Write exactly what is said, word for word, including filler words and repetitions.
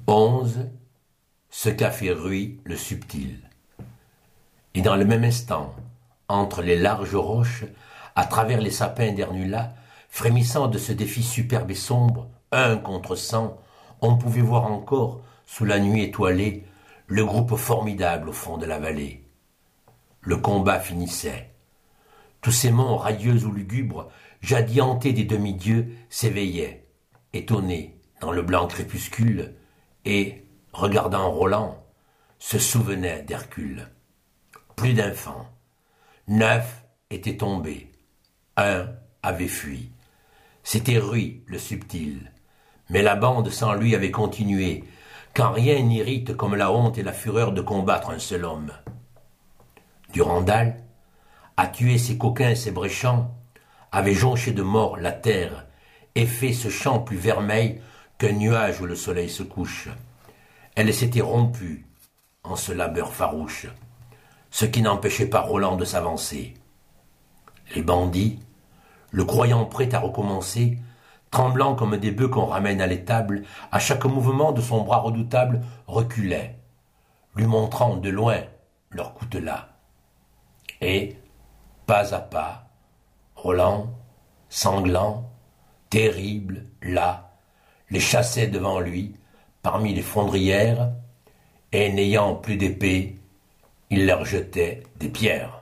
Onze, ce qu'a fait Rui le subtil. Et dans le même instant, entre les larges roches, à travers les sapins d'Hernula, frémissant de ce défi superbe et sombre, un contre cent, on pouvait voir encore, sous la nuit étoilée, le groupe formidable au fond de la vallée. Le combat finissait. Tous ces monts radieux ou lugubres, jadis hantés des demi-dieux, s'éveillaient, étonnés dans le blanc crépuscule, et, regardant Roland, se souvenaient d'Hercule. Plus d'enfants. Neuf étaient tombés. Un avait fui. C'était Rui, le subtil. Mais la bande sans lui avait continué, quand rien n'irrite comme la honte et la fureur de combattre un seul homme. Durandal, à tuer ces coquins et ces bréchants, avait jonché de mort la terre et fait ce champ plus vermeil qu'un nuage où le soleil se couche. Elle s'était rompue en ce labeur farouche, ce qui n'empêchait pas Roland de s'avancer. Les bandits, le croyant prêt à recommencer, tremblant comme des bœufs qu'on ramène à l'étable, à chaque mouvement de son bras redoutable, reculaient, lui montrant de loin leur coutelas. Et, pas à pas, Roland, sanglant, terrible, là, les chassait devant lui, parmi les fondrières, et n'ayant plus d'épée, il leur jetait des pierres.